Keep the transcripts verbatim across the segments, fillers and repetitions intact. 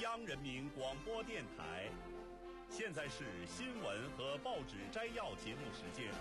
央人民广播电台。现在是新闻和报纸摘要节目时间。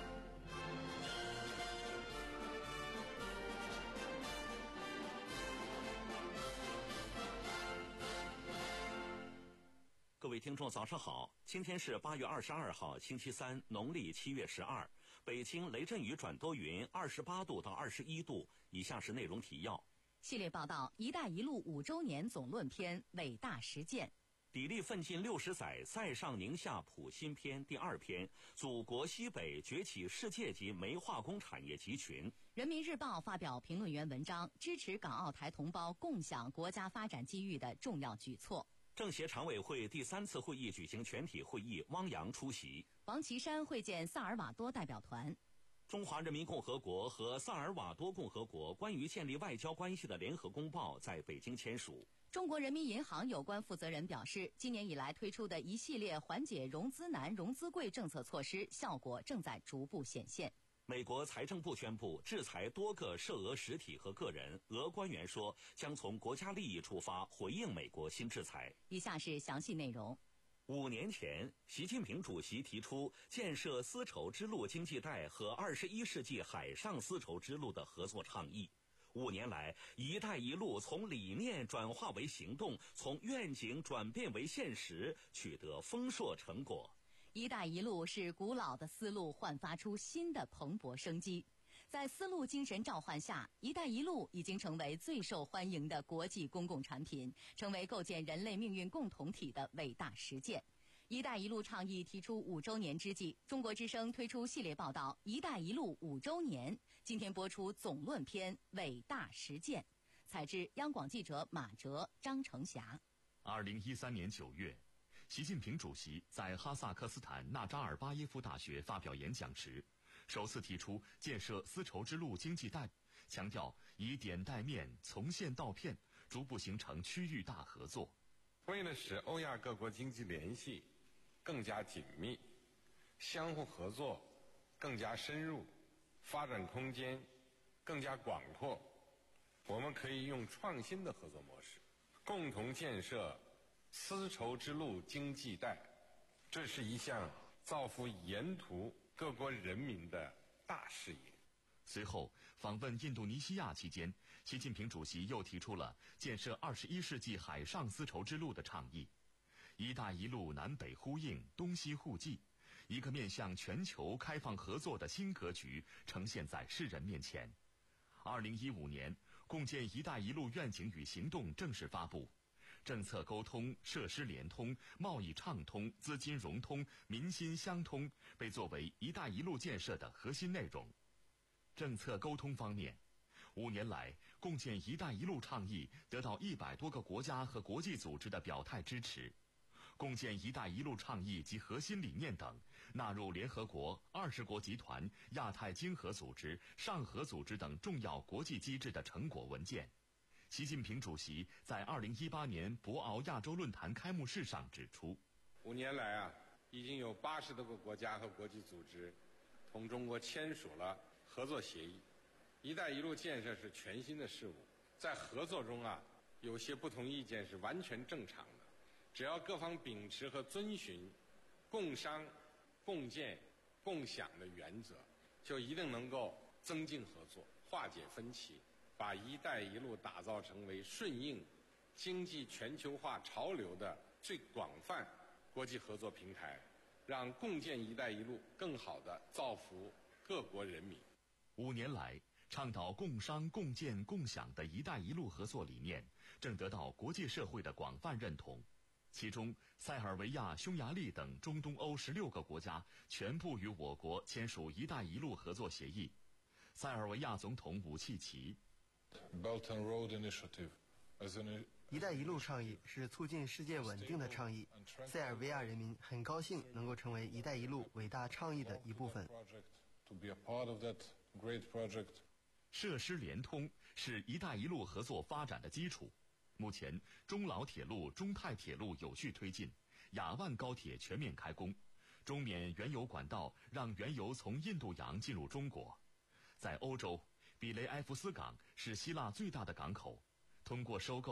各位听众早上好，今天是八月二十二号星期三，农历七月十二，北京雷阵雨转多云，二十八度到二十一度。以下是内容提要。 系列报道：一带一路五周年总论篇伟大实践。 砥砺奋进六十载，塞上宁下谱新篇第二篇，祖国西北崛起世界级煤化工产业集群。 人民日报发表评论员文章，支持港澳台同胞共享国家发展机遇的重要举措。 政协常委会第三次会议举行全体会议，汪洋出席。 王岐山会见萨尔瓦多代表团。 中华人民共和国和萨尔瓦多共和国关于建立外交关系的联合公报在北京签署。 中国人民银行有关负责人表示，今年以来推出的一系列缓解融资难、融资贵政策措施效果正在逐步显现。 美国财政部宣布制裁多个涉俄实体和个人，俄官员说将从国家利益出发回应美国新制裁。 以下是详细内容。 五年前，习近平主席提出建设丝绸之路经济带和二十一世纪海上丝绸之路的合作倡议。五年来，一带一路从理念转化为行动，从愿景转变为现实，取得丰硕成果。 一带一路是古老的丝路焕发出新的蓬勃生机。在丝路精神召唤下，一带一路已经成为最受欢迎的国际公共产品，成为构建人类命运共同体的伟大实践。一带一路倡议提出五周年之际，中国之声推出系列报道一带一路五周年，今天播出总论篇伟大实践。采自央广记者马哲、张成霞。 二零一三年九月，习近平主席在哈萨克斯坦纳扎尔巴耶夫大学发表演讲时，首次提出建设丝绸之路经济带，强调以点带面，从线到片，逐步形成区域大合作。 为了使欧亚各国经济联系更加紧密，相互合作更加深入，发展空间更加广阔，我们可以用创新的合作模式，共同建设丝绸之路经济带。这是一项造福沿途各国人民的大事业。 随后访问印度尼西亚期间，习近平主席又提出了建设二十一世纪海上丝绸之路的倡议。一带一路南北呼应，东西互济，一个面向全球开放合作的新格局呈现在世人面前。二零一五年，共建“一带一路”愿景与行动正式发布，政策沟通、设施联通、贸易畅通、资金融通、民心相通被作为“一带一路”建设的核心内容。政策沟通方面，五年来，共建“一带一路”倡议得到一百多个国家和国际组织的表态支持。共建“一带一路”倡议及核心理念等纳入联合国、二十国集团、亚太经合组织、上合组织等重要国际机制的成果文件。习近平主席在二零一八年博鳌亚洲论坛开幕式上指出， 五年来啊，已经有八十多个国家和国际组织同中国签署了合作协议。一带一路建设是全新的事物，在合作中啊，有些不同意见是完全正常的。只要各方秉持和遵循共商、共建、共享的原则，就一定能够增进合作，化解分歧，把一带一路打造成为顺应经济全球化潮流的最广泛国际合作平台，让共建一带一路更好地造福各国人民。 五年来，倡导共商、共建、共享的一带一路合作理念正得到国际社会的广泛认同。其中，塞尔维亚、匈牙利等中东欧十六个国家全部与我国签署“一带一路”合作协议。塞尔维亚总统武契奇 Belt and Road Initiative 一带一路倡议是促进世界稳定的倡议，塞尔维亚人民很高兴能够成为一带一路伟大倡议的一部分。 设施联通是一带一路合作发展的基础。目前，中老铁路、中泰铁路有序推进，雅万高铁全面开工，中缅原油管道让原油从印度洋进入中国。在欧洲，比雷埃夫斯港是希腊最大的港口，通过收购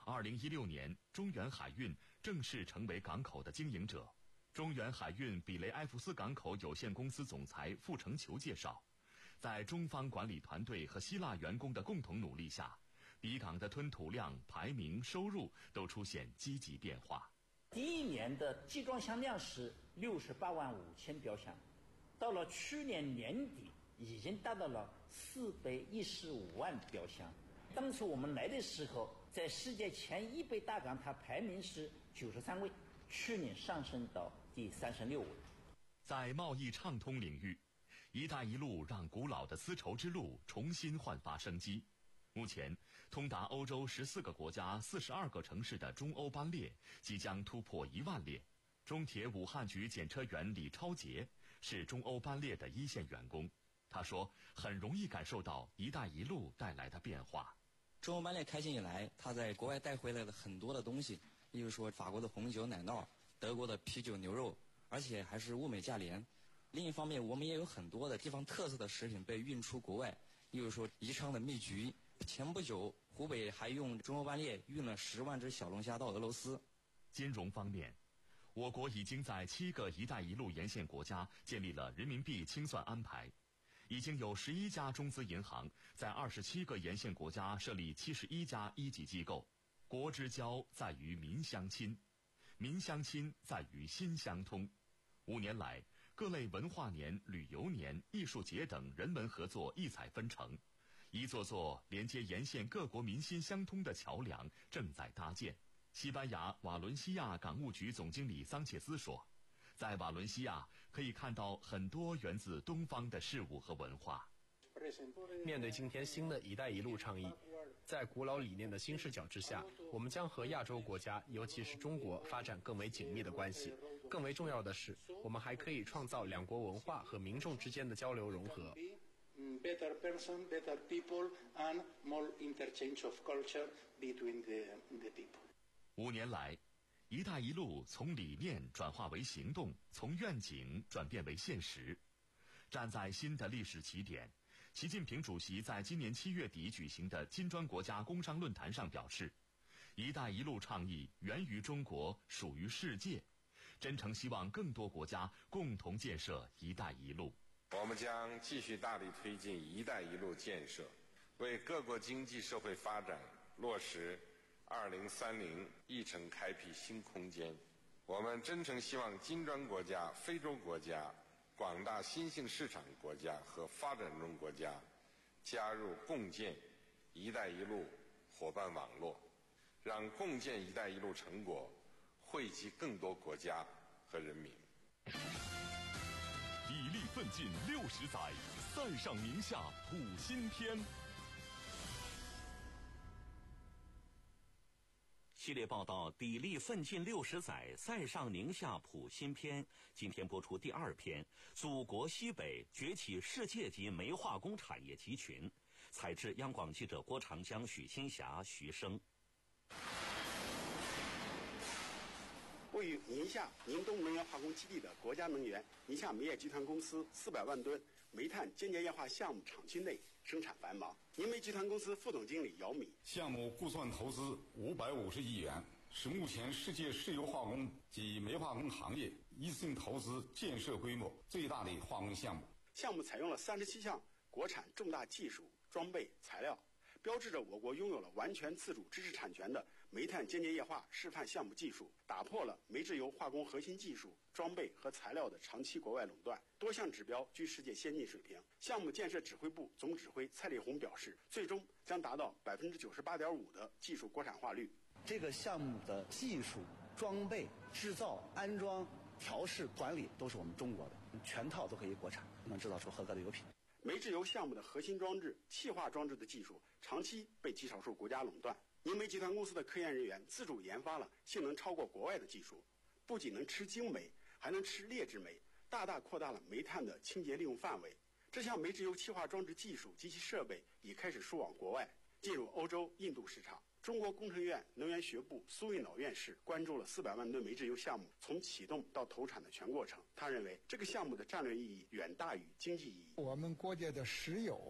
二零一六年，中远海运正式成为港口的经营者。中远海运比雷埃弗斯港口有限公司总裁傅成球介绍，在中方管理团队和希腊员工的共同努力下，比港的吞吐量、排名、收入都出现积极变化。 第一年的集装箱量是六十八万五千标箱，到了去年年底已经达到了四百一十五万标箱。当初我们来的时候，在世界前一百大港，它排名是九十三位，去年上升到第三十六位。 在贸易畅通领域，一带一路让古老的丝绸之路重新焕发生机。目前，通达欧洲十四个国家、四十二个城市的中欧班列即将突破一万列。中铁武汉局检车员李超杰是中欧班列的一线员工，他说，很容易感受到一带一路带来的变化。 中欧班列开行以来，他在国外带回来了很多的东西，例如说法国的红酒奶酪、德国的啤酒牛肉，而且还是物美价廉。另一方面，我们也有很多的地方特色的食品被运出国外，例如说宜昌的蜜橘。前不久，湖北还用中欧班列运了十万只小龙虾到俄罗斯。 金融方面，我国已经在七个“一带一路”沿线国家建立了人民币清算安排，已经有十一家中资银行在二十七个沿线国家设立七十一家一级机构。国之交在于民相亲，民相亲在于心相通。五年来，各类文化年、旅游年、艺术节等人文合作异彩纷呈。一座座连接沿线各国民心相通的桥梁正在搭建。西班牙瓦伦西亚港务局总经理桑切斯说，在瓦伦西亚可以看到很多源自东方的事物和文化。 面对今天新的一带一路倡议，在古老理念的新视角之下，我们将和亚洲国家，尤其是中国发展更为紧密的关系。更为重要的是，我们还可以创造两国文化和民众之间的交流融合。 better person, better people, and more interchange of culture between the, the people. 五年来，一带一路从理念转化为行动，从愿景转变为现实。站在新的历史起点，习近平主席在今年七月底举行的金砖国家工商论坛上表示，一带一路倡议源于中国，属于世界，真诚希望更多国家共同建设一带一路。 我们将继续大力推进“一带一路”建设，为各国经济社会发展落实二零三零议程开辟新空间。我们真诚希望金砖国家、非洲国家、广大新兴市场国家和发展中国家加入共建“一带一路”伙伴网络，让共建“一带一路”成果惠及更多国家和人民。 砥砺奋进六十载，塞上宁夏谱新篇。 系列报道《砥砺奋进六十载，塞上宁夏谱新篇》今天播出第二篇：祖国西北崛起世界级煤化工产业集群。采制央广记者郭长江、许新霞、徐生。 位于宁夏宁东能源化工基地的国家能源宁夏煤业集团公司四百万吨煤炭间接液化项目厂区内生产繁忙。宁煤集团公司副总经理姚米， 项目估算投资五百五十亿元，是目前世界石油化工及煤化工行业一次性投资建设规模最大的化工项目。 项目采用了三十七项国产重大技术、装备、材料，标志着我国拥有了完全自主知识产权的煤炭间接液化示范项目技术，打破了煤制油化工核心技术、装备和材料的长期国外垄断，多项指标居世界先进水平。项目建设指挥部总指挥蔡立红表示，最终将达到百分之九十八点五的技术国产化率。 这个项目的技术、装备、制造、安装、调试、管理都是我们中国的，全套都可以国产，能制造出合格的油品。 煤制油项目的核心装置、气化装置的技术长期被极少数国家垄断。宁煤集团公司的科研人员自主研发了性能超过国外的技术，不仅能吃精煤，还能吃劣质煤，大大扩大了煤炭的清洁利用范围。这项煤制油气化装置技术及其设备已开始输往国外，进入欧洲、印度市场。中国工程院能源学部苏运老院士关注了四百万吨煤制油项目从启动到投产的全过程。他认为这个项目的战略意义远大于经济意义。 我们国家的石油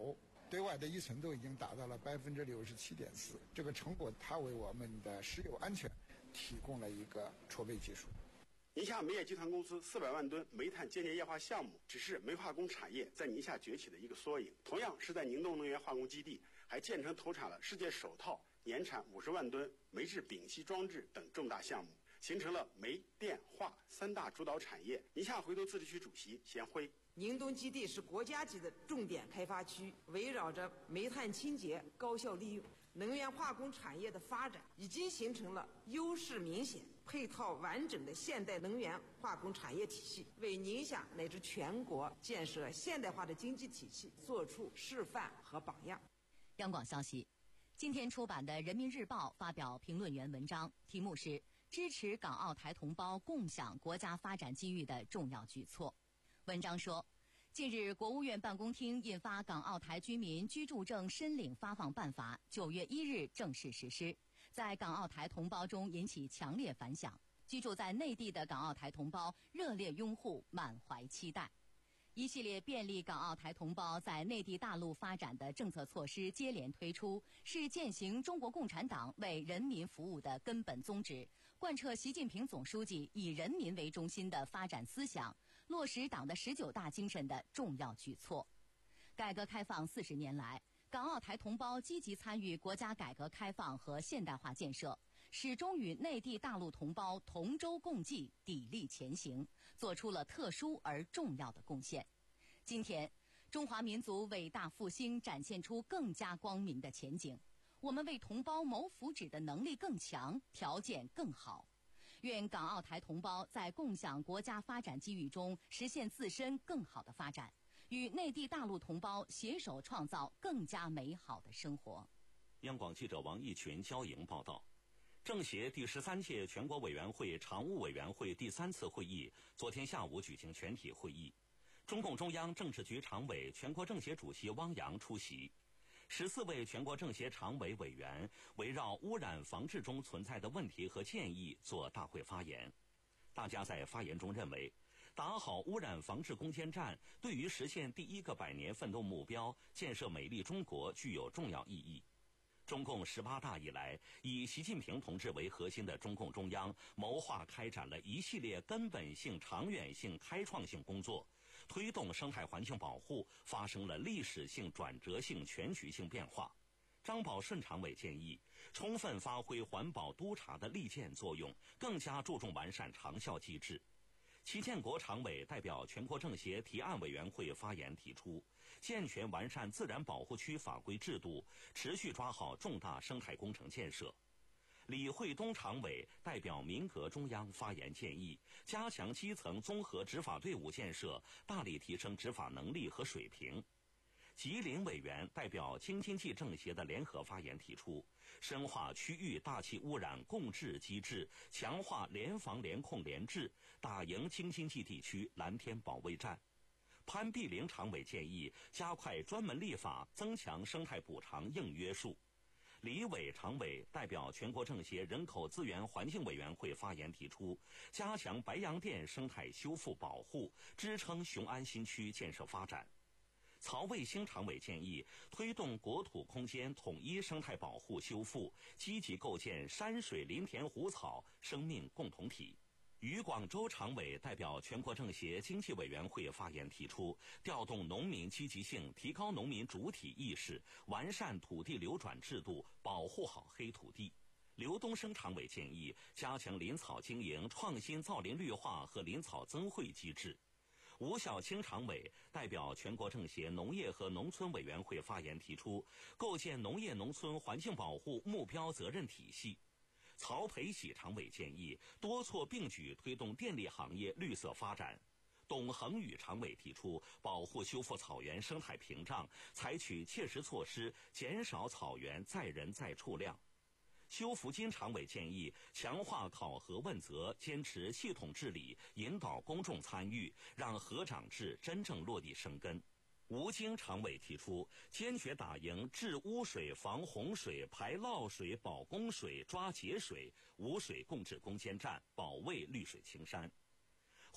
对外的依存度已经达到了百分之六十七点四。这个成果，它为我们的石油安全提供了一个储备技术。 宁夏煤业集团公司四百万吨煤炭间接液化项目，只是煤化工产业在宁夏崛起的一个缩影。同样是在宁东能源化工基地，还建成投产了世界首套年产五十万吨煤制丙烯装置等重大项目，形成了煤电化三大主导产业。宁夏回族自治区主席贤辉。 宁东基地是国家级的重点开发区，围绕着煤炭清洁、高效利用、能源化工产业的发展，已经形成了优势明显、配套完整的现代能源化工产业体系，为宁夏乃至全国建设现代化的经济体系做出示范和榜样。 央广消息，今天出版的《人民日报》发表评论员文章，题目是“支持港澳台同胞共享国家发展机遇的重要举措”。文章说，近日国务院办公厅印发《港澳台居民居住证申领发放办法》，九月一日正式实施，在港澳台同胞中引起强烈反响。居住在内地的港澳台同胞热烈拥护，满怀期待。一系列便利港澳台同胞在内地大陆发展的政策措施接连推出，是践行中国共产党为人民服务的根本宗旨，贯彻习近平总书记以人民为中心的发展思想，落实党的十九大精神的重要举措。改革开放四十年来，港澳台同胞积极参与国家改革开放和现代化建设，始终与内地大陆同胞同舟共济、砥砺前行，做出了特殊而重要的贡献。今天，中华民族伟大复兴展现出更加光明的前景，我们为同胞谋福祉的能力更强，条件更好。愿港澳台同胞在共享国家发展机遇中实现自身更好的发展，与内地大陆同胞携手创造更加美好的生活。 央广记者王义群交营报道。政协第十三届全国委员会常务委员会第三次会议昨天下午举行全体会议，中共中央政治局常委、全国政协主席汪洋出席。十四位全国政协常委委员围绕污染防治中存在的问题和建议做大会发言。大家在发言中认为，打好污染防治攻坚战对于实现第一个百年奋斗目标、建设美丽中国具有重要意义。中共十八大以来，以习近平同志为核心的中共中央谋划开展了一系列根本性、长远性、开创性工作，推动生态环境保护发生了历史性、转折性、全局性变化。张宝顺常委建议，充分发挥环保督察的利剑作用，更加注重完善长效机制。齐建国常委代表全国政协提案委员会发言提出，健全完善自然保护区法规制度，持续抓好重大生态工程建设。李惠东常委代表民革中央发言建议，加强基层综合执法队伍建设，大力提升执法能力和水平。吉林委员代表京津冀政协的联合发言提出，深化区域大气污染共治机制，强化联防联控联治，打赢京津冀地区蓝天保卫战。潘碧玲常委建议，加快专门立法，增强生态补偿硬约束。李伟常委代表全国政协人口资源环境委员会发言提出，加强白洋淀生态修复保护，支撑雄安新区建设发展。曹卫星常委建议，推动国土空间统一生态保护修复，积极构建山水林田湖草生命共同体。于广州常委代表全国政协经济委员会发言提出，调动农民积极性，提高农民主体意识，完善土地流转制度，保护好黑土地。刘东升常委建议，加强林草经营，创新造林绿化和林草增汇机制。吴晓清常委代表全国政协农业和农村委员会发言提出，构建农业农村环境保护目标责任体系。曹培喜常委建议，多措并举推动电力行业绿色发展。董恒宇常委提出，保护修复草原生态屏障，采取切实措施，减少草原载人载畜量。修福金常委建议，强化考核问责，坚持系统治理，引导公众参与，让河长制真正落地生根。吴京常委提出，坚决打赢治污水、防洪水、排涝水、保供水、抓节水、无水共治攻坚战，保卫绿水青山。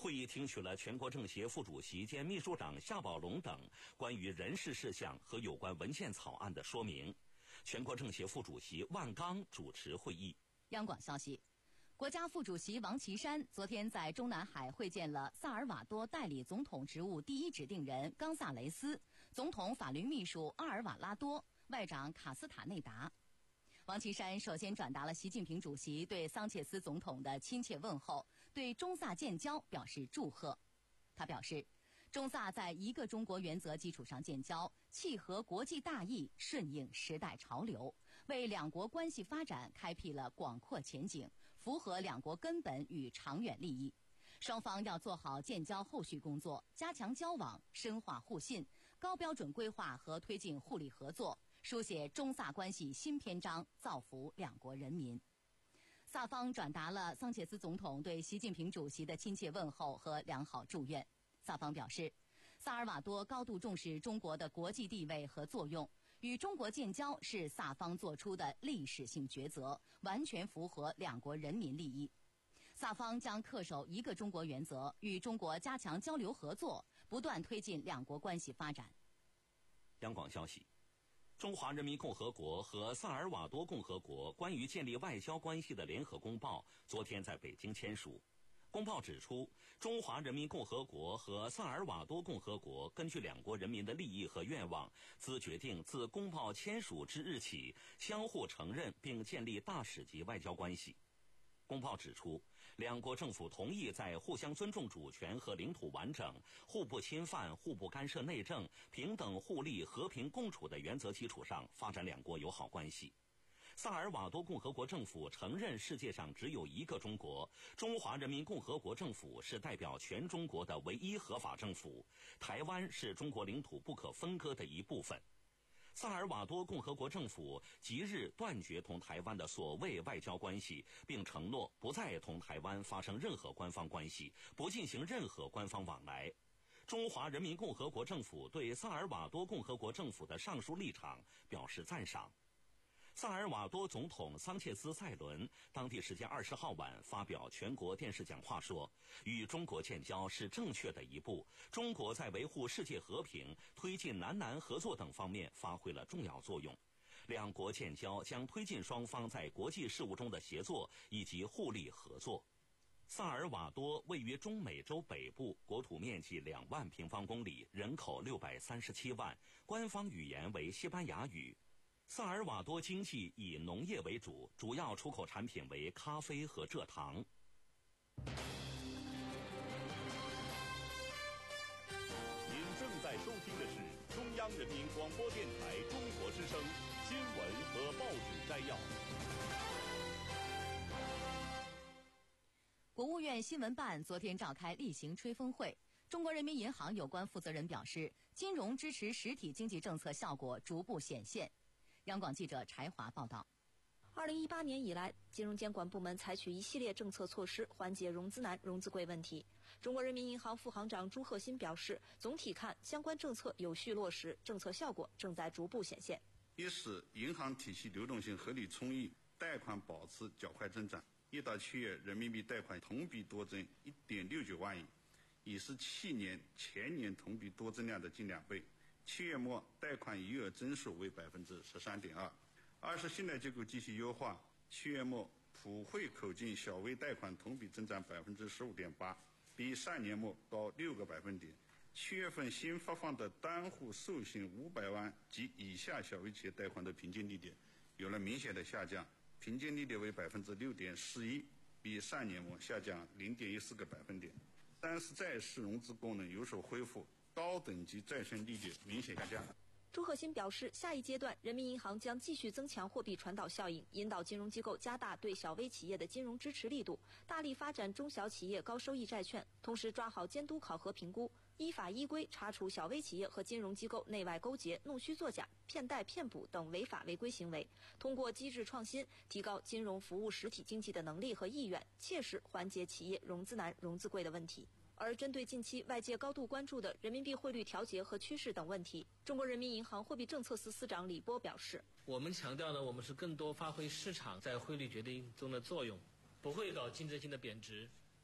会议听取了全国政协副主席兼秘书长夏宝龙等关于人事事项和有关文件草案的说明。全国政协副主席万钢主持会议。 央广消息，国家副主席王岐山昨天在中南海会见了萨尔瓦多代理总统职务第一指定人冈萨雷斯、总统法律秘书阿尔瓦拉多、外长卡斯塔内达。王岐山首先转达了习近平主席对桑切斯总统的亲切问候，对中萨建交表示祝贺。他表示，中萨在一个中国原则基础上建交，契合国际大义，顺应时代潮流，为两国关系发展开辟了广阔前景，符合两国根本与长远利益。双方要做好建交后续工作，加强交往，深化互信，高标准规划和推进互利合作，书写中萨关系新篇章，造福两国人民。萨方转达了桑切斯总统对习近平主席的亲切问候和良好祝愿。萨方表示，萨尔瓦多高度重视中国的国际地位和作用，与中国建交是萨方做出的历史性抉择，完全符合两国人民利益。萨方将恪守一个中国原则，与中国加强交流合作，不断推进两国关系发展。 央广消息，中华人民共和国和萨尔瓦多共和国关于建立外交关系的联合公报昨天在北京签署。公报指出，中华人民共和国和萨尔瓦多共和国根据两国人民的利益和愿望，自决定自公报签署之日起，相互承认并建立大使级外交关系。公报指出，两国政府同意在互相尊重主权和领土完整、互不侵犯、互不干涉内政、平等互利、和平共处的原则基础上发展两国友好关系。萨尔瓦多共和国政府承认世界上只有一个中国，中华人民共和国政府是代表全中国的唯一合法政府，台湾是中国领土不可分割的一部分。萨尔瓦多共和国政府即日断绝同台湾的所谓外交关系，并承诺不再同台湾发生任何官方关系，不进行任何官方往来。中华人民共和国政府对萨尔瓦多共和国政府的上述立场表示赞赏。萨尔瓦多总统桑切斯塞伦当地时间二十号晚发表全国电视讲话说，与中国建交是正确的一步，中国在维护世界和平、推进南南合作等方面发挥了重要作用。两国建交将推进双方在国际事务中的协作以及互利合作。萨尔瓦多位于中美洲北部，国土面积两万平方公里，人口六百三十七万，官方语言为西班牙语。萨尔瓦多经济以农业为主，主要出口产品为咖啡和蔗糖。 您正在收听的是中央人民广播电台中国之声新闻和报纸摘要。 国务院新闻办昨天召开例行吹风会，中国人民银行有关负责人表示，金融支持实体经济政策效果逐步显现。央广记者柴华报道。 二零一八年以来，金融监管部门采取一系列政策措施缓解融资难、融资贵问题。中国人民银行副行长朱鹤新表示，总体看相关政策有序落实，政策效果正在逐步显现。 一是银行体系流动性合理充裕，贷款保持较快增长，一到七月人民币贷款同比多增一点六九万亿，已是去年前年同比多增量的近两倍。七月末贷款余额增速为百分之十三点二。二是信贷结构继续优化，七月末普惠口径小微贷款同比增长百分之十五点八，比上年末高六个百分点。七月份新发放的单户授信五百万及以下小微企业贷款的平均利率有了明显的下降，平均利率为百分之六点四一，比上年末下降零点一四个百分点。三是债市融资功能有所恢复，高等级债券利率明显下降。 朱鹤新表示，下一阶段人民银行将继续增强货币传导效应，引导金融机构加大对小微企业的金融支持力度，大力发展中小企业高收益债券，同时抓好监督考核评估，依法依规查处小微企业和金融机构内外勾结、弄虚作假、骗贷骗补等违法违规行为，通过机制创新，提高金融服务实体经济的能力和意愿，切实缓解企业融资难、融资贵的问题。而针对近期外界高度关注的人民币汇率调节和趋势等问题，中国人民银行货币政策司司长李波表示， 我们强调呢，我们是更多发挥市场在汇率决定中的作用，不会搞竞争性的贬值，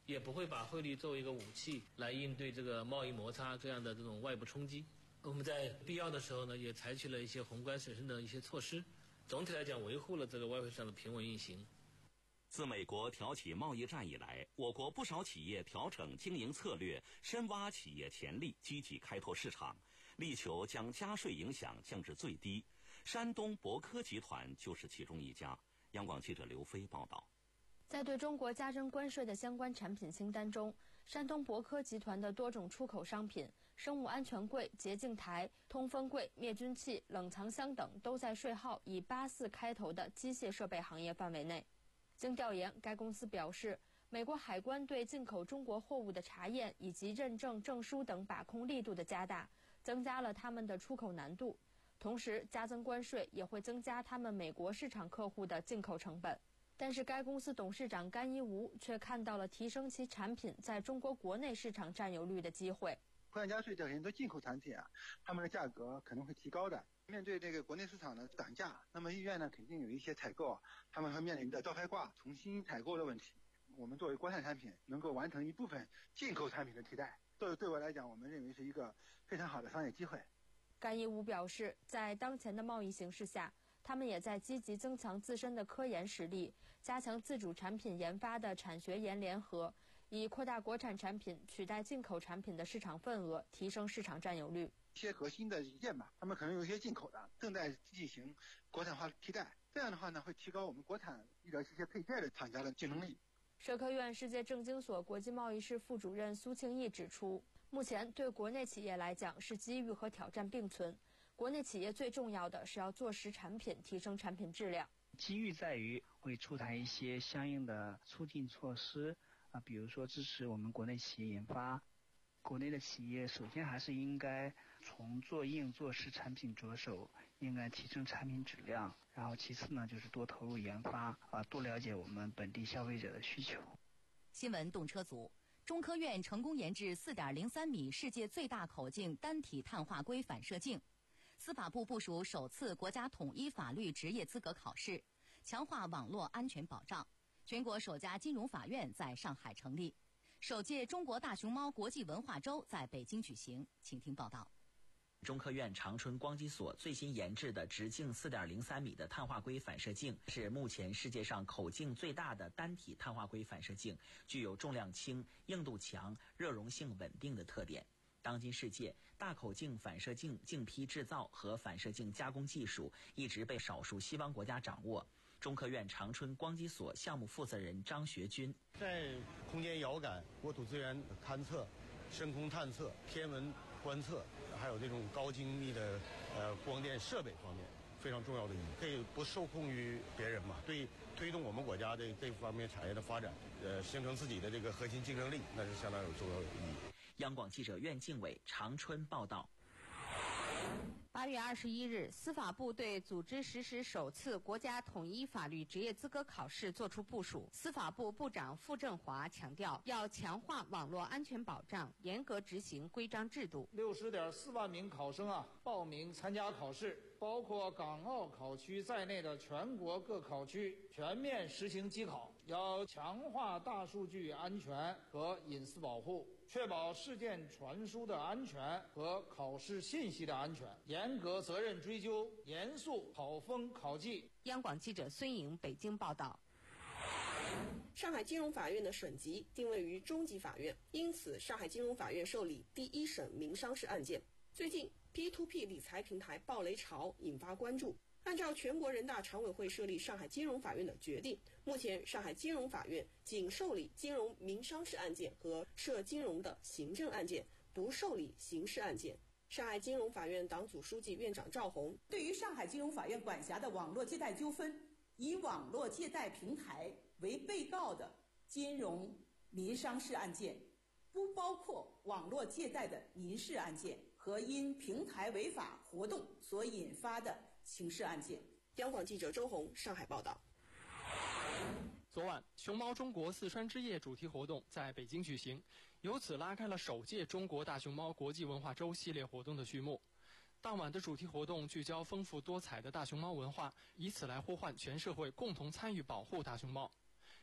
也不会把汇率作为一个武器来应对这个贸易摩擦这样的这种外部冲击。我们在必要的时候呢，也采取了一些宏观审慎的一些措施，总体来讲维护了这个外汇市场的平稳运行。 自美国挑起贸易战以来，我国不少企业调整经营策略，深挖企业潜力，积极开拓市场，力求将加税影响降至最低。山东博科集团就是其中一家。央广记者刘飞报道。 在对中国加征关税的相关产品清单中，山东博科集团的多种出口商品、生物安全柜、洁净台、通风柜、灭菌器、冷藏箱等都在税号以八四开头的机械设备行业范围内。经调研，该公司表示，美国海关对进口中国货物的查验以及认证证书等把控力度的加大，增加了他们的出口难度。同时，加增关税也会增加他们美国市场客户的进口成本。但是该公司董事长甘一无却看到了提升其产品在中国国内市场占有率的机会。 关税加税对很多进口产品啊，他们的价格可能会提高的。面对这个国内市场的涨价，那么医院呢肯定有一些采购啊，他们会面临的招牌挂、重新采购的问题。我们作为国产产品，能够完成一部分进口产品的替代，对对我来讲，我们认为是一个非常好的商业机会。 甘一无表示，在当前的贸易形势下，他们也在积极增强自身的科研实力，加强自主产品研发的产学研联合，以扩大国产产品取代进口产品的市场份额，提升市场占有率。 一些核心的零件吧，他们可能有一些进口的，正在进行国产化替代。这样的话呢，会提高我们国产医疗器械配件的厂家的竞争力。 社科院世界政经所国际贸易室副主任苏庆义指出，目前对国内企业来讲是机遇和挑战并存。国内企业最重要的是要做实产品，提升产品质量。 机遇在于会出台一些相应的促进措施啊，比如说支持我们国内企业研发。国内的企业首先还是应该从做硬做实产品着手，应该提升产品质量，然后其次呢就是多投入研发啊，多了解我们本地消费者的需求。 新闻动车组，中科院成功研制 四点零三米世界最大口径单体碳化硅反射镜。司法部部署首次国家统一法律职业资格考试，强化网络安全保障。全国首家金融法院在上海成立。首届中国大熊猫国际文化周在北京举行，请听报道。 中科院长春光机所最新研制的直径 四点零三米的碳化硅反射镜，是目前世界上口径最大的单体碳化硅反射镜，具有重量轻、硬度强、热容性稳定的特点。当今世界，大口径反射镜镜坯制造和反射镜加工技术一直被少数西方国家掌握。中科院长春光机所项目负责人张学军， 在空间遥感、国土资源勘测、深空探测、天文观测，还有这种高精密的呃光电设备方面非常重要的意义，可以不受控于别人嘛，对推动我们国家的这方面产业的发展，呃，形成自己的这个核心竞争力，那是相当有重要的意义。 央广记者苑敬伟长春报道。 八月二十一日，司法部对组织实施首次国家统一法律职业资格考试作出部署。司法部部长傅政华强调，要强化网络安全保障，严格执行规章制度。 六十点四万名考生啊，报名参加考试，包括港澳考区在内的全国各考区全面实行机考，要强化大数据安全和隐私保护，确保事件传输的安全和考试信息的安全，严格责任追究，严肃考风考纪。 央广记者孙颖北京报道。 上海金融法院的省级定位于中级法院，因此上海金融法院受理第一审民商事案件。最近 P to P 理财平台暴雷潮引发关注。按照全国人大常委会设立上海金融法院的决定，目前上海金融法院仅受理金融民商事案件和涉金融的行政案件，不受理刑事案件。上海金融法院党组书记、院长赵红对于上海金融法院管辖的网络借贷纠纷，以网络借贷平台为被告的金融民商事案件，不包括网络借贷的民事案件和因平台违法活动所引发的刑事案件。 央广记者周红上海报道。 昨晚，熊猫中国四川之夜主题活动在北京举行，由此拉开了首届中国大熊猫国际文化周系列活动的序幕。当晚的主题活动聚焦丰富多彩的大熊猫文化，以此来呼唤全社会共同参与保护大熊猫。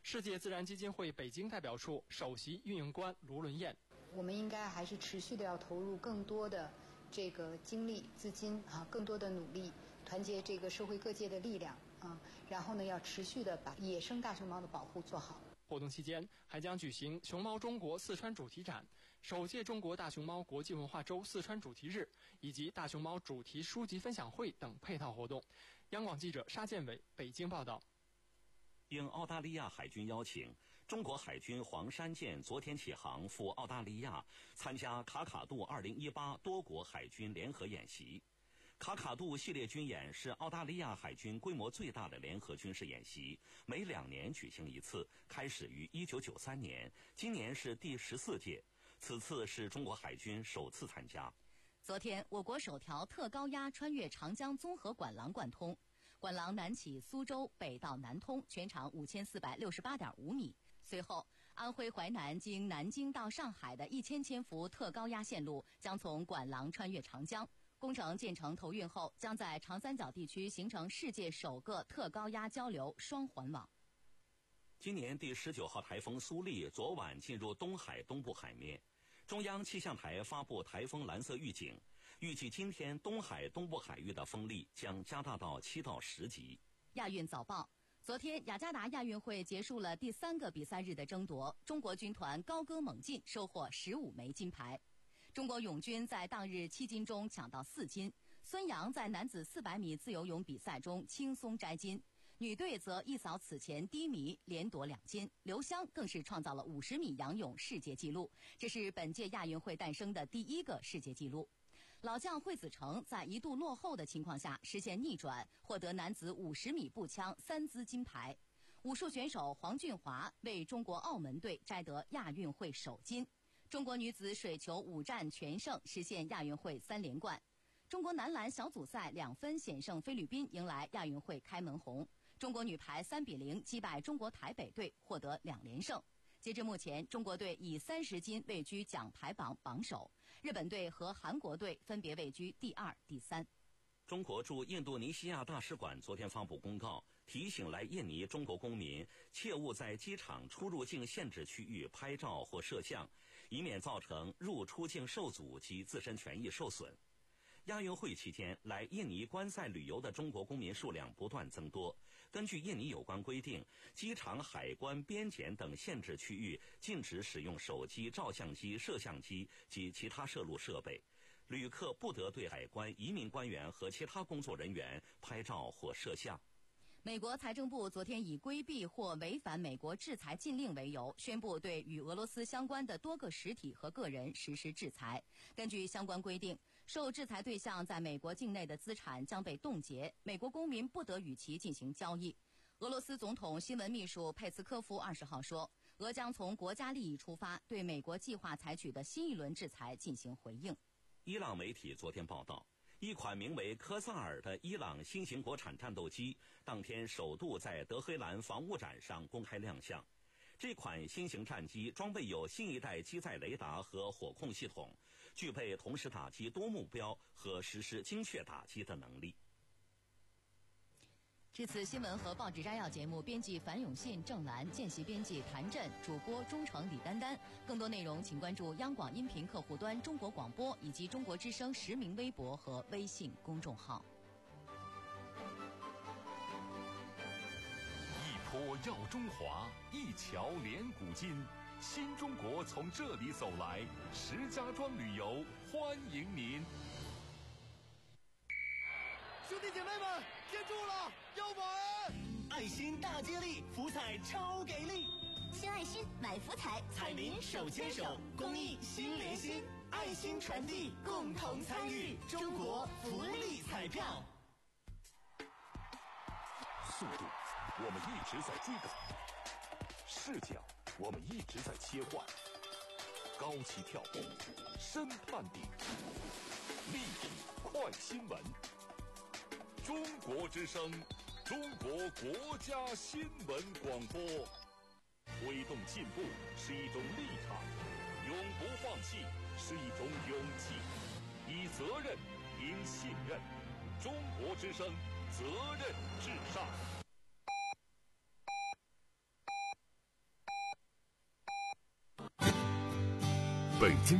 世界自然基金会北京代表处首席运营官卢伦燕。 我们应该还是持续的要投入更多的这个精力、资金啊，更多的努力，团结这个社会各界的力量啊，然后呢，要持续的把野生大熊猫的保护做好。 活动期间还将举行熊猫中国四川主题展、首届中国大熊猫国际文化周四川主题日以及大熊猫主题书籍分享会等配套活动。央广记者沙建伟北京报道。 应澳大利亚海军邀请，中国海军黄山舰昨天起航赴澳大利亚参加卡卡杜二零一八多国海军联合演习。卡卡杜系列军演是澳大利亚海军规模最大的联合军事演习，每两年举行一次，开始于一九九三年，今年是第十四届，此次是中国海军首次参加。 昨天，我国首条特高压穿越长江综合管廊贯通，管廊南起苏州，北到南通，全长五千四百六十八点五米。随后，安徽淮南经南京到上海的一千千伏特高压线路将从管廊穿越长江。工程建成投运后，将在长三角地区形成世界首个特高压交流双环网。 今年第十九号台风苏力昨晚进入东海东部海面，中央气象台发布台风蓝色预警，预计今天东海东部海域的风力将加大到七到十级。 亚运早报。昨天，雅加达亚运会结束了第三个比赛日的争夺，中国军团高歌猛进，收获十五枚金牌。中国泳军在当日七金中抢到四金，孙杨在男子四百米自由泳比赛中轻松摘金，女队则一扫此前低迷，连夺两金。刘湘更是创造了五十米仰泳世界纪录，这是本届亚运会诞生的第一个世界纪录。老将惠子成在一度落后的情况下实现逆转，获得男子五十米步枪三姿金牌。武术选手黄俊华为中国澳门队摘得亚运会首金。中国女子水球五战全胜，实现亚运会三连冠。中国男篮小组赛两分险胜菲律宾，迎来亚运会开门红。中国女排三比零击败中国台北队，获得两连胜。截至目前，中国队以三十金位居奖牌榜榜首，日本队和韩国队分别位居第二、第三。 中国驻印度尼西亚大使馆昨天发布公告，提醒来印尼中国公民切勿在机场出入境限制区域拍照或摄像，以免造成入出境受阻及自身权益受损。亚运会期间来印尼观赛旅游的中国公民数量不断增多。根据印尼有关规定，机场、海关、边检等限制区域禁止使用手机、照相机、摄像机及其他摄录设备。旅客不得对海关、移民官员和其他工作人员拍照或摄像。 美国财政部昨天以规避或违反美国制裁禁令为由，宣布对与俄罗斯相关的多个实体和个人实施制裁。根据相关规定，受制裁对象在美国境内的资产将被冻结，美国公民不得与其进行交易。俄罗斯总统新闻秘书佩斯科夫二十号说，俄将从国家利益出发，对美国计划采取的新一轮制裁进行回应。 伊朗媒体昨天报道，一款名为科萨尔的伊朗新型国产战斗机当天首度在德黑兰防务展上公开亮相。这款新型战机装备有新一代机载雷达和火控系统，具备同时打击多目标和实施精确打击的能力。 至此，新闻和报纸摘要节目编辑樊永信、郑兰，见习编辑谭震，主播钟诚、李丹丹。更多内容请关注央广音频客户端中国广播以及中国之声实名微博和微信公众号。 一坡耀中华，一桥连古今，新中国从这里走来，石家庄旅游欢迎您。 兄弟姐妹们，接住了，要买！爱心大接力，福彩超给力！ 新爱心买福彩，彩民手牵手，公益心连心，爱心传递，共同参与，中国福利彩票。 速度，我们一直在追赶；视角，我们一直在切换；高起跳动，深探底，立体快新闻。中国之声，中国国家新闻广播。推动进步是一种立场，永不放弃是一种勇气，以责任赢信任。中国之声，责任至上。 北京